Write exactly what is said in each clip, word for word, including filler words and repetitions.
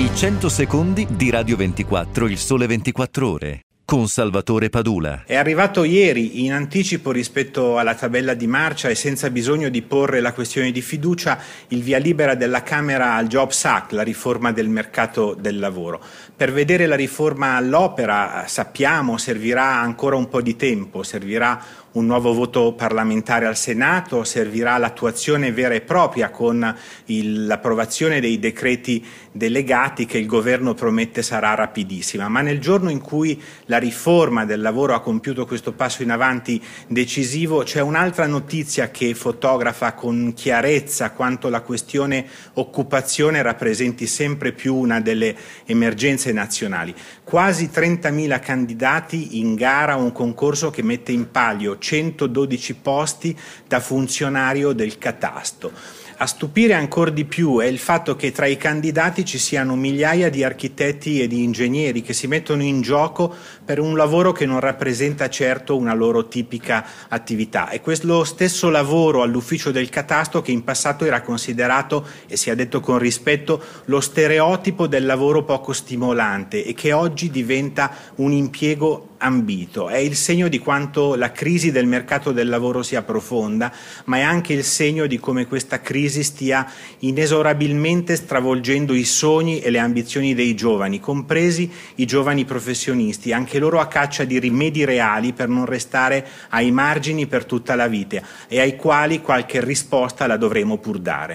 I cento secondi di Radio ventiquattro, il Sole ventiquattro Ore, con Salvatore Padula. È arrivato ieri in anticipo rispetto alla tabella di marcia e senza bisogno di porre la questione di fiducia il via libera della Camera al Jobs Act, la riforma del mercato del lavoro. Per vedere la riforma all'opera, sappiamo, servirà ancora un po' di tempo, servirà un nuovo voto parlamentare al Senato, servirà l'attuazione vera e propria con il, l'approvazione dei decreti delegati che il governo promette sarà rapidissima. Ma nel giorno in cui la riforma del lavoro ha compiuto questo passo in avanti decisivo, c'è un'altra notizia che fotografa con chiarezza quanto la questione occupazione rappresenti sempre più una delle emergenze nazionali. Quasi trentamila candidati in gara a un concorso che mette in palio centododici posti da funzionario del catasto. A stupire ancora di più è il fatto che tra i candidati ci siano migliaia di architetti e di ingegneri che si mettono in gioco per un lavoro che non rappresenta certo una loro tipica attività. È questo stesso lavoro all'ufficio del catasto che in passato era considerato, e sia detto con rispetto, lo stereotipo del lavoro poco stimolante e che oggi diventa un impiego ambito. È il segno di quanto la crisi del mercato del lavoro sia profonda, ma è anche il segno di come questa crisi stia inesorabilmente stravolgendo i sogni e le ambizioni dei giovani, compresi i giovani professionisti, anche loro a caccia di rimedi reali per non restare ai margini per tutta la vita e ai quali qualche risposta la dovremo pur dare.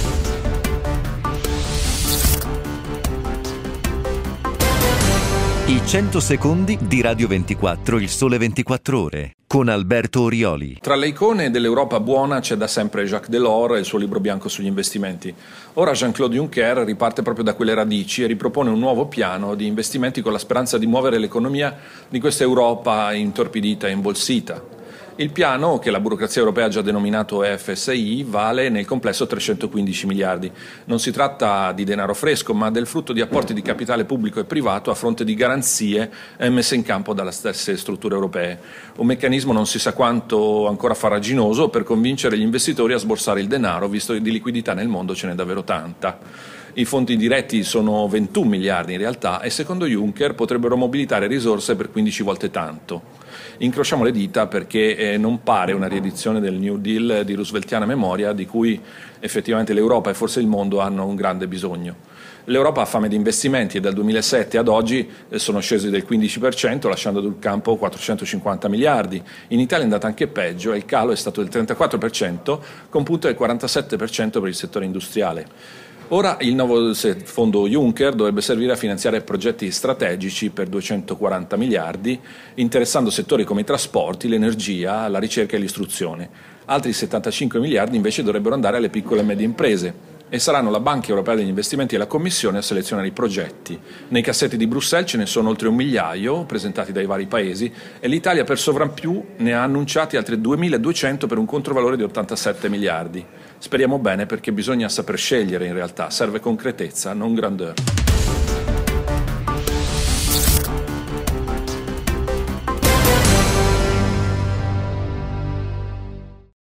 I cento secondi di Radio ventiquattro, il Sole ventiquattro Ore, con Alberto Orioli. Tra le icone dell'Europa buona c'è da sempre Jacques Delors e il suo libro bianco sugli investimenti. Ora Jean-Claude Juncker riparte proprio da quelle radici e ripropone un nuovo piano di investimenti con la speranza di muovere l'economia di questa Europa intorpidita e imbolsita. Il piano, che la burocrazia europea ha già denominato E F S I, vale nel complesso trecentoquindici miliardi. Non si tratta di denaro fresco, ma del frutto di apporti di capitale pubblico e privato a fronte di garanzie messe in campo dalle stesse strutture europee. Un meccanismo non si sa quanto ancora farraginoso per convincere gli investitori a sborsare il denaro, visto che di liquidità nel mondo ce n'è davvero tanta. I fondi diretti sono ventuno miliardi in realtà e secondo Juncker potrebbero mobilitare risorse per quindici volte tanto. Incrociamo le dita perché eh, non pare una riedizione del New Deal di rooseveltiana memoria di cui effettivamente l'Europa e forse il mondo hanno un grande bisogno. L'Europa ha fame di investimenti e dal duemilasette ad oggi eh, sono scesi del quindici per cento lasciando sul campo quattrocentocinquanta miliardi. In Italia è andata anche peggio e il calo è stato del trentaquattro per cento con punto del quarantasette per cento per il settore industriale. Ora il nuovo fondo Juncker dovrebbe servire a finanziare progetti strategici per duecentoquaranta miliardi, interessando settori come i trasporti, l'energia, la ricerca e l'istruzione. Altri settantacinque miliardi invece dovrebbero andare alle piccole e medie imprese e saranno la Banca Europea degli Investimenti e la Commissione a selezionare i progetti. Nei cassetti di Bruxelles ce ne sono oltre un migliaio presentati dai vari paesi e l'Italia per sovrappiù ne ha annunciati altri duemiladuecento per un controvalore di ottantasette miliardi. Speriamo bene perché bisogna saper scegliere in realtà, serve concretezza, non grandeur.